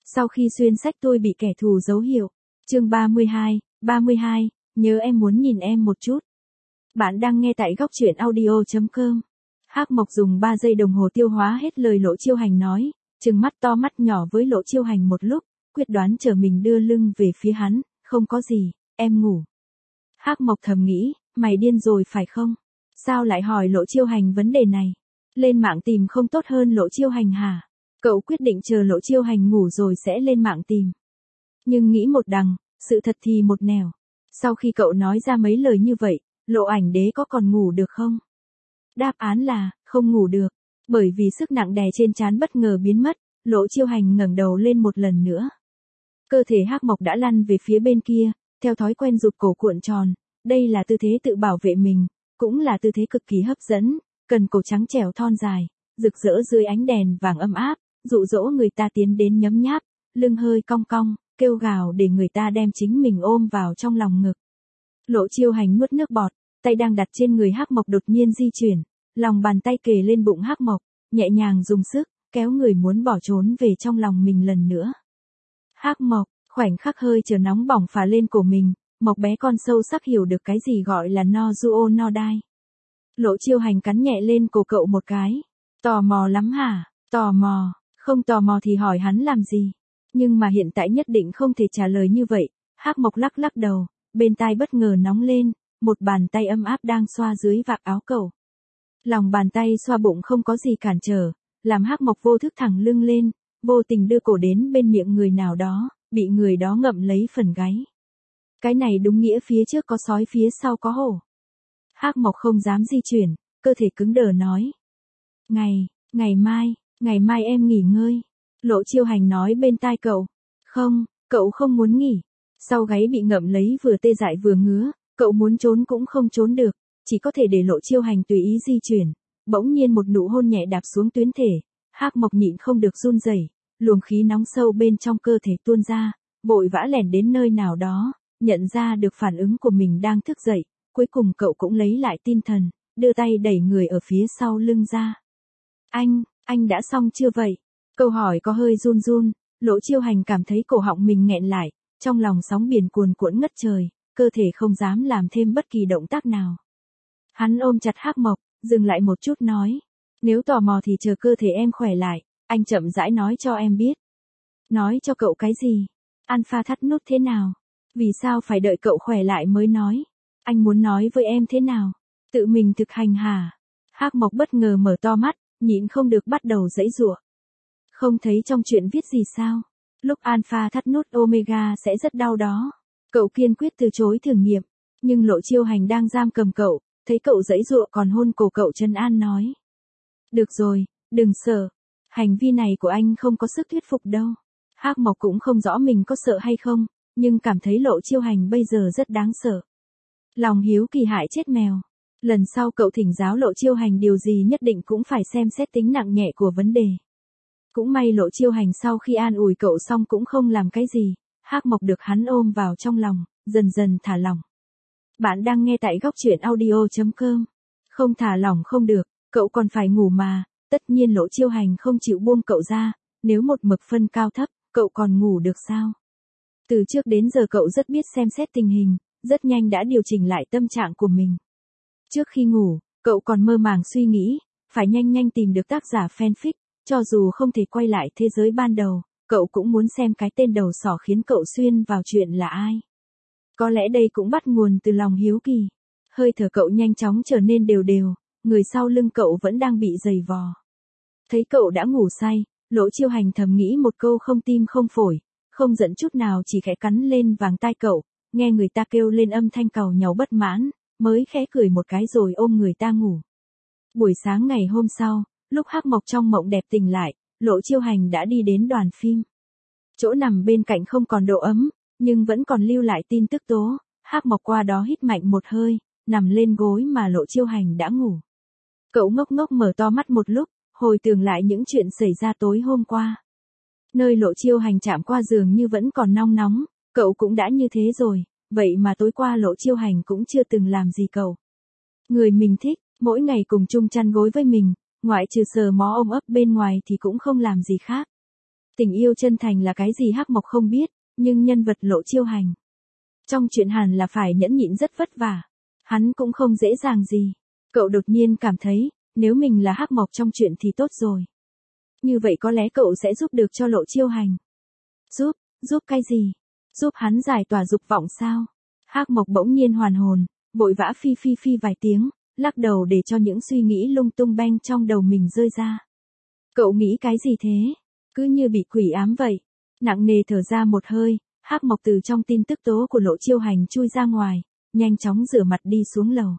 Sau khi xuyên sách tôi bị kẻ thù dấu hiệu. Chương 32, nhớ em muốn nhìn em một chút. Bạn đang nghe tại góc truyện audio.com. Hắc Mộc dùng 3 giây đồng hồ tiêu hóa hết lời Lộ Chiêu Hành nói, trừng mắt to mắt nhỏ với Lộ Chiêu Hành một lúc, quyết đoán trở mình đưa lưng về phía hắn, không có gì, em ngủ. Hắc Mộc thầm nghĩ, mày điên rồi phải không? Sao lại hỏi Lộ Chiêu Hành vấn đề này? Lên mạng tìm không tốt hơn Lộ Chiêu Hành hả? Cậu quyết định chờ Lộ Chiêu Hành ngủ rồi sẽ lên mạng tìm. Nhưng nghĩ một đằng, sự thật thì một nẻo. Sau khi cậu nói ra mấy lời như vậy, Lộ Ảnh Đế có còn ngủ được không? Đáp án là, không ngủ được. Bởi vì sức nặng đè trên trán bất ngờ biến mất, Lộ Chiêu Hành ngẩng đầu lên một lần nữa. Cơ thể Hắc Mộc đã lăn về phía bên kia, theo thói quen rụt cổ cuộn tròn. Đây là tư thế tự bảo vệ mình, cũng là tư thế cực kỳ hấp dẫn, cần cổ trắng trẻo thon dài, rực rỡ dưới ánh đèn vàng ấm áp, dụ dỗ người ta tiến đến nhấm nháp, lưng hơi cong cong, kêu gào để người ta đem chính mình ôm vào trong lòng ngực. Lộ Chiêu Hành nuốt nước bọt, tay đang đặt trên người Hắc Mộc đột nhiên di chuyển, lòng bàn tay kề lên bụng Hắc Mộc, nhẹ nhàng dùng sức, kéo người muốn bỏ trốn về trong lòng mình lần nữa. Hắc Mộc, khoảnh khắc hơi chờ nóng bỏng phả lên cổ mình, Mộc bé con sâu sắc hiểu được cái gì gọi là no duo no die. Lộ Chiêu Hành cắn nhẹ lên cổ cậu một cái. Tò mò lắm hả? Tò mò, không tò mò thì hỏi hắn làm gì? Nhưng mà hiện tại nhất định không thể trả lời như vậy. Hắc Mộc lắc lắc đầu, bên tai bất ngờ nóng lên, một bàn tay ấm áp đang xoa dưới vạt áo cậu. Lòng bàn tay xoa bụng không có gì cản trở, làm Hắc Mộc vô thức thẳng lưng lên, vô tình đưa cổ đến bên miệng người nào đó, bị người đó ngậm lấy phần gáy. Cái này đúng nghĩa phía trước có sói phía sau có hổ. Hắc Mộc không dám di chuyển, cơ thể cứng đờ nói. Ngày mai em nghỉ ngơi. Lộ Chiêu Hành nói bên tai cậu. Không, cậu không muốn nghỉ. Sau gáy bị ngậm lấy vừa tê dại vừa ngứa, cậu muốn trốn cũng không trốn được, chỉ có thể để Lộ Chiêu Hành tùy ý di chuyển. Bỗng nhiên một nụ hôn nhẹ đạp xuống tuyến thể, Hắc Mộc nhịn không được run rẩy, luồng khí nóng sâu bên trong cơ thể tuôn ra, vội vã lẻn đến nơi nào đó, nhận ra được phản ứng của mình đang thức dậy, cuối cùng cậu cũng lấy lại tinh thần, đưa tay đẩy người ở phía sau lưng ra. Anh đã xong chưa vậy? Câu hỏi có hơi run run, Lộ Chiêu Hành cảm thấy cổ họng mình nghẹn lại, trong lòng sóng biển cuồn cuộn ngất trời, cơ thể không dám làm thêm bất kỳ động tác nào. Hắn ôm chặt Hắc Mộc, dừng lại một chút nói, nếu tò mò thì chờ cơ thể em khỏe lại, anh chậm rãi nói cho em biết. Nói cho cậu cái gì? Alpha thắt nút thế nào? Vì sao phải đợi cậu khỏe lại mới nói? Anh muốn nói với em thế nào? Tự mình thực hành hả? Hắc Mộc bất ngờ mở to mắt, nhịn không được bắt đầu giãy giụa. Không thấy trong truyện viết gì sao? Lúc Alpha thắt nút Omega sẽ rất đau đó. Cậu kiên quyết từ chối thử nghiệm, nhưng Lộ Chiêu Hành đang giam cầm cậu, thấy cậu giãy giụa còn hôn cổ cậu trấn an nói. Được rồi, đừng sợ. Hành vi này của anh không có sức thuyết phục đâu. Hắc Mộc cũng không rõ mình có sợ hay không, nhưng cảm thấy Lộ Chiêu Hành bây giờ rất đáng sợ. Lòng hiếu kỳ hại chết mèo. Lần sau cậu thỉnh giáo Lộ Chiêu Hành điều gì nhất định cũng phải xem xét tính nặng nhẹ của vấn đề. Cũng may Lộ Chiêu Hành sau khi an ủi cậu xong cũng không làm cái gì, Hắc Mộc được hắn ôm vào trong lòng, dần dần thả lỏng. Bạn đang nghe tại góc truyện audio.com. Không thả lỏng không được, cậu còn phải ngủ mà, tất nhiên Lộ Chiêu Hành không chịu buông cậu ra, nếu một mực phân cao thấp, cậu còn ngủ được sao? Từ trước đến giờ cậu rất biết xem xét tình hình, rất nhanh đã điều chỉnh lại tâm trạng của mình. Trước khi ngủ, cậu còn mơ màng suy nghĩ, phải nhanh tìm được tác giả fanfic, cho dù không thể quay lại thế giới ban đầu, cậu cũng muốn xem cái tên đầu sỏ khiến cậu xuyên vào chuyện là ai. Có lẽ đây cũng bắt nguồn từ lòng hiếu kỳ. Hơi thở cậu nhanh chóng trở nên đều đều, người sau lưng cậu vẫn đang bị giày vò. Thấy cậu đã ngủ say, Lộ Chiêu Hành thầm nghĩ một câu không tim không phổi, không giận chút nào chỉ khẽ cắn lên vàng tai cậu, nghe người ta kêu lên âm thanh càu nhàu bất mãn, mới khẽ cười một cái rồi ôm người ta ngủ. Buổi sáng ngày hôm sau, lúc Hắc Mộc trong mộng đẹp tỉnh lại, Lộ Chiêu Hành đã đi đến đoàn phim. Chỗ nằm bên cạnh không còn độ ấm, nhưng vẫn còn lưu lại tin tức tố, Hắc Mộc qua đó hít mạnh một hơi, nằm lên gối mà Lộ Chiêu Hành đã ngủ. Cậu ngốc ngốc mở to mắt một lúc, hồi tưởng lại những chuyện xảy ra tối hôm qua. Nơi Lộ Chiêu Hành chạm qua giường như vẫn còn nong nóng, cậu cũng đã như thế rồi, vậy mà tối qua Lộ Chiêu Hành cũng chưa từng làm gì cậu. Người mình thích, mỗi ngày cùng chung chăn gối với mình, ngoại trừ sờ mó ôm ấp bên ngoài thì cũng không làm gì khác. Tình yêu chân thành là cái gì Hắc Mộc không biết, nhưng nhân vật Lộ Chiêu Hành trong chuyện hẳn là phải nhẫn nhịn rất vất vả. Hắn cũng không dễ dàng gì. Cậu đột nhiên cảm thấy, nếu mình là Hắc Mộc trong chuyện thì tốt rồi. Như vậy có lẽ cậu sẽ giúp được cho Lộ Chiêu Hành. Giúp cái gì? Giúp hắn giải tỏa dục vọng sao? Hắc Mộc bỗng nhiên hoàn hồn, vội vã phi vài tiếng, lắc đầu để cho những suy nghĩ lung tung beng trong đầu mình rơi ra. Cậu nghĩ cái gì thế? Cứ như bị quỷ ám vậy. Nặng nề thở ra một hơi, Hắc Mộc từ trong tin tức tố của Lộ Chiêu Hành chui ra ngoài, nhanh chóng rửa mặt đi xuống lầu.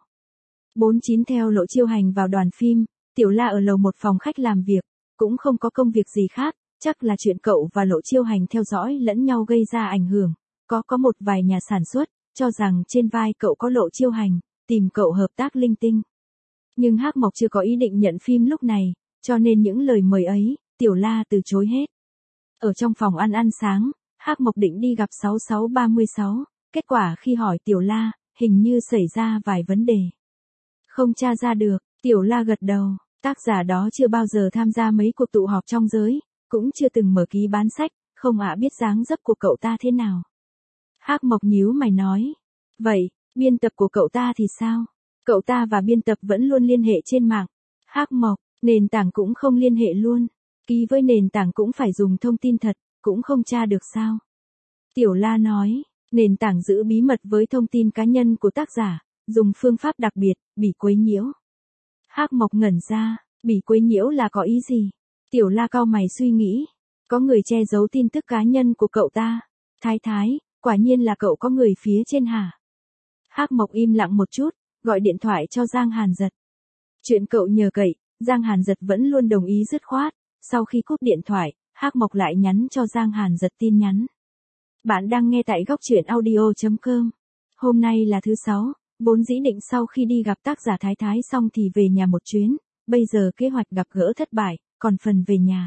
49 theo Lộ Chiêu Hành vào đoàn phim, Tiểu La ở lầu một phòng khách làm việc, cũng không có công việc gì khác, chắc là chuyện cậu và Lộ Chiêu Hành theo dõi lẫn nhau gây ra ảnh hưởng. Có một vài nhà sản xuất, cho rằng trên vai cậu có Lộ Chiêu Hành, tìm cậu hợp tác linh tinh. Nhưng Hắc Mộc chưa có ý định nhận phim lúc này, cho nên những lời mời ấy, Tiểu La từ chối hết. Ở trong phòng ăn sáng, Hắc Mộc định đi gặp 6636, kết quả khi hỏi Tiểu La, hình như xảy ra vài vấn đề. Không tra ra được, Tiểu La gật đầu, tác giả đó chưa bao giờ tham gia mấy cuộc tụ họp trong giới, cũng chưa từng mở ký bán sách, không biết dáng dấp của cậu ta thế nào. Hắc Mộc nhíu mày nói, vậy, biên tập của cậu ta thì sao? Cậu ta và biên tập vẫn luôn liên hệ trên mạng. Hắc Mộc, nền tảng cũng không liên hệ luôn. Ký với nền tảng cũng phải dùng thông tin thật, cũng không tra được sao? Tiểu La nói, nền tảng giữ bí mật với thông tin cá nhân của tác giả, dùng phương pháp đặc biệt, bị quấy nhiễu. Hắc Mộc ngẩn ra, bị quấy nhiễu là có ý gì? Tiểu La cau mày suy nghĩ, có người che giấu tin tức cá nhân của cậu ta. Thái, quả nhiên là cậu có người phía trên hả? Hắc Mộc im lặng một chút, gọi điện thoại cho Giang Hàn Giật. Chuyện cậu nhờ cậy, Giang Hàn Giật vẫn luôn đồng ý dứt khoát. Sau khi cúp điện thoại, Hắc Mộc lại nhắn cho Giang Hàn Giật tin nhắn. Bạn đang nghe tại góc truyện audio.com. Hôm nay là thứ 6, vốn dĩ định sau khi đi gặp tác giả Thái xong thì về nhà một chuyến, bây giờ kế hoạch gặp gỡ thất bại, còn phần về nhà.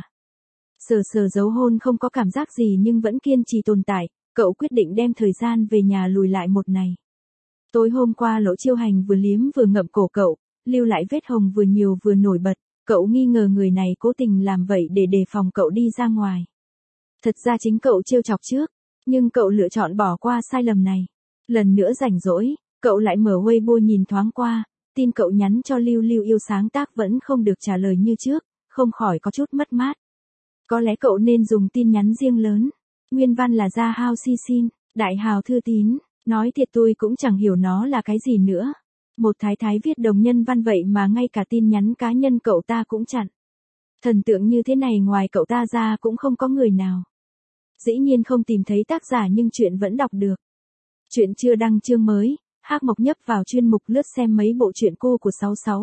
Sờ dấu hôn không có cảm giác gì nhưng vẫn kiên trì tồn tại, cậu quyết định đem thời gian về nhà lùi lại một ngày. Tối hôm qua Lộ Chiêu Hành vừa liếm vừa ngậm cổ cậu, lưu lại vết hồng vừa nhiều vừa nổi bật, cậu nghi ngờ người này cố tình làm vậy để đề phòng cậu đi ra ngoài. Thật ra chính cậu trêu chọc trước, nhưng cậu lựa chọn bỏ qua sai lầm này. Lần nữa rảnh rỗi, cậu lại mở Weibo nhìn thoáng qua, tin cậu nhắn cho Lưu yêu sáng tác vẫn không được trả lời như trước, không khỏi có chút mất mát. Có lẽ cậu nên dùng tin nhắn riêng lớn. Nguyên văn là Gia Hao Si Xin, đại hào thư tín, nói thiệt tôi cũng chẳng hiểu nó là cái gì nữa. Một thái viết đồng nhân văn vậy mà ngay cả tin nhắn cá nhân cậu ta cũng chặn. Thần tượng như thế này ngoài cậu ta ra cũng không có người nào. Dĩ nhiên không tìm thấy tác giả nhưng chuyện vẫn đọc được. Chuyện chưa đăng chương mới, Hắc Mộc nhấp vào chuyên mục lướt xem mấy bộ truyện cô của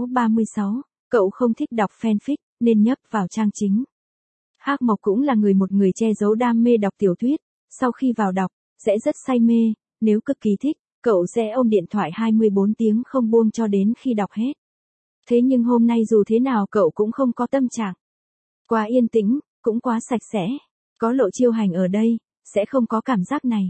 6636, cậu không thích đọc fanfic nên nhấp vào trang chính. Hắc Mộc cũng là một người che giấu đam mê đọc tiểu thuyết, sau khi vào đọc, sẽ rất say mê, nếu cực kỳ thích, cậu sẽ ôm điện thoại 24 tiếng không buông cho đến khi đọc hết. Thế nhưng hôm nay dù thế nào cậu cũng không có tâm trạng. Quá yên tĩnh, cũng quá sạch sẽ. Có Lộ Chiêu Hành ở đây, sẽ không có cảm giác này.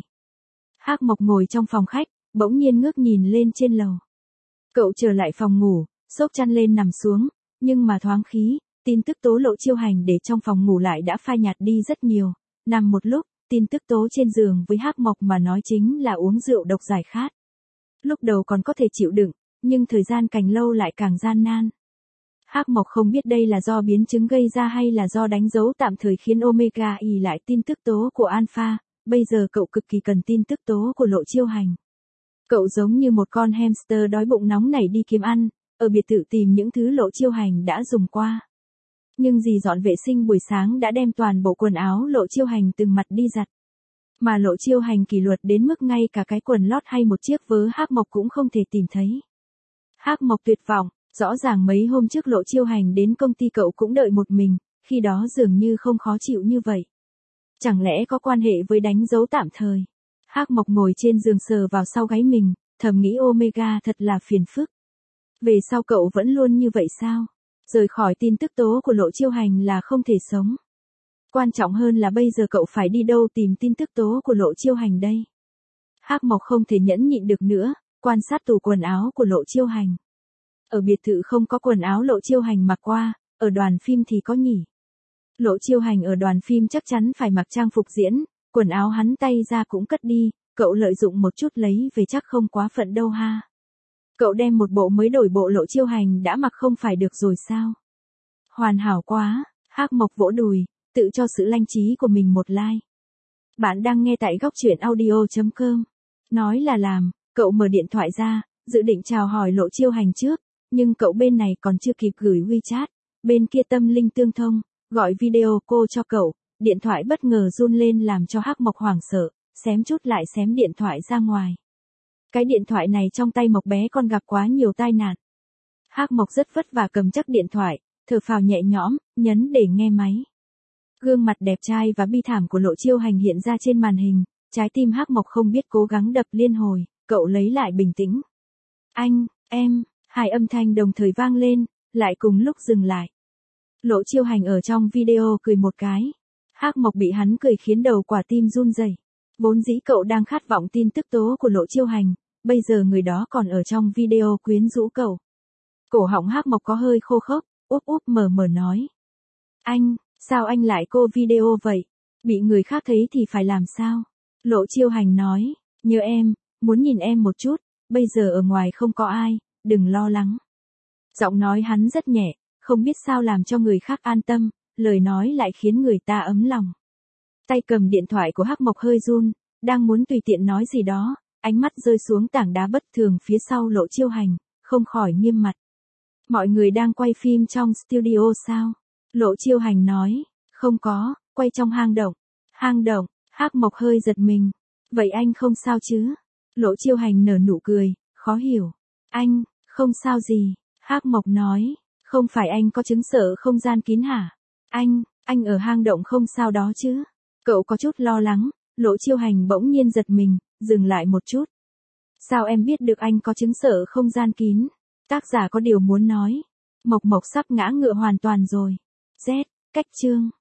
Hắc Mộc ngồi trong phòng khách, bỗng nhiên ngước nhìn lên trên lầu. Cậu trở lại phòng ngủ, xốc chăn lên nằm xuống, nhưng mà thoáng khí, tin tức tố Lộ Chiêu Hành để trong phòng ngủ lại đã phai nhạt đi rất nhiều. Nằm một lúc, tin tức tố trên giường với Hắc Mộc mà nói chính là uống rượu độc giải khát. Lúc đầu còn có thể chịu đựng, nhưng thời gian càng lâu lại càng gian nan. Hắc Mộc không biết đây là do biến chứng gây ra hay là do đánh dấu tạm thời khiến Omega ỉ lại tin tức tố của Alpha, bây giờ cậu cực kỳ cần tin tức tố của Lộ Chiêu Hành. Cậu giống như một con hamster đói bụng nóng nảy đi kiếm ăn, ở biệt thự tìm những thứ Lộ Chiêu Hành đã dùng qua. Nhưng dì dọn vệ sinh buổi sáng đã đem toàn bộ quần áo Lộ Chiêu Hành từng mặt đi giặt. Mà Lộ Chiêu Hành kỷ luật đến mức ngay cả cái quần lót hay một chiếc vớ Hắc Mộc cũng không thể tìm thấy. Hắc Mộc tuyệt vọng, rõ ràng mấy hôm trước Lộ Chiêu Hành đến công ty cậu cũng đợi một mình, khi đó dường như không khó chịu như vậy. Chẳng lẽ có quan hệ với đánh dấu tạm thời? Hắc Mộc ngồi trên giường sờ vào sau gáy mình, thầm nghĩ Omega thật là phiền phức. Về sau cậu vẫn luôn như vậy sao? Rời khỏi tin tức tố của Lộ Chiêu Hành là không thể sống. Quan trọng hơn là bây giờ cậu phải đi đâu tìm tin tức tố của Lộ Chiêu Hành đây? Hắc Mộc không thể nhẫn nhịn được nữa, quan sát tủ quần áo của Lộ Chiêu Hành. Ở biệt thự không có quần áo Lộ Chiêu Hành mặc qua, ở đoàn phim thì có nhỉ. Lộ Chiêu Hành ở đoàn phim chắc chắn phải mặc trang phục diễn, quần áo hắn tay ra cũng cất đi, cậu lợi dụng một chút lấy về chắc không quá phận đâu ha. Cậu đem một bộ mới đổi bộ Lộ Chiêu Hành đã mặc không phải được rồi sao? Hoàn hảo quá, Hắc Mộc vỗ đùi, tự cho sự lanh trí của mình một like. Bạn đang nghe tại góc truyện audio.com. Nói là làm, cậu mở điện thoại ra, dự định chào hỏi Lộ Chiêu Hành trước, nhưng cậu bên này còn chưa kịp gửi WeChat, bên kia tâm linh tương thông, gọi video cô cho cậu, điện thoại bất ngờ run lên làm cho Hắc Mộc hoảng sợ, xém chút lại xém điện thoại ra ngoài. Cái điện thoại này trong tay Mộc bé con gặp quá nhiều tai nạn. Hắc Mộc rất vất vả cầm chắc điện thoại, thở phào nhẹ nhõm, nhấn để nghe máy. Gương mặt đẹp trai và bi thảm của Lộ Chiêu Hành hiện ra trên màn hình, trái tim Hắc Mộc không biết cố gắng đập liên hồi, cậu lấy lại bình tĩnh. Anh, em, hai âm thanh đồng thời vang lên, lại cùng lúc dừng lại. Lộ Chiêu Hành ở trong video cười một cái. Hắc Mộc bị hắn cười khiến đầu quả tim run rẩy. Vốn dĩ cậu đang khát vọng tin tức tố của Lộ Chiêu Hành, bây giờ người đó còn ở trong video quyến rũ cậu. Cổ họng Hắc Mộc có hơi khô khốc, úp úp mở mở nói. Anh, sao anh lại cô video vậy? Bị người khác thấy thì phải làm sao? Lộ Chiêu Hành nói, nhớ em, muốn nhìn em một chút, bây giờ ở ngoài không có ai, đừng lo lắng. Giọng nói hắn rất nhẹ, không biết sao làm cho người khác an tâm, lời nói lại khiến người ta ấm lòng. Tay cầm điện thoại của Hắc Mộc hơi run, đang muốn tùy tiện nói gì đó, ánh mắt rơi xuống tảng đá bất thường phía sau Lộ Chiêu Hành, không khỏi nghiêm mặt. Mọi người đang quay phim trong studio sao? Lộ Chiêu Hành nói, không có, quay trong hang động. Hang động, Hắc Mộc hơi giật mình. Vậy anh không sao chứ? Lộ Chiêu Hành nở nụ cười, khó hiểu. Anh, không sao gì. Hắc Mộc nói, không phải anh có chứng sợ không gian kín hả? Anh ở hang động không sao đó chứ? Cậu có chút lo lắng, Lộ Chiêu Hành bỗng nhiên giật mình, dừng lại một chút. Sao em biết được anh có chứng sợ không gian kín? Tác giả có điều muốn nói. Mộc Mộc sắp ngã ngựa hoàn toàn rồi. Z, cách chương.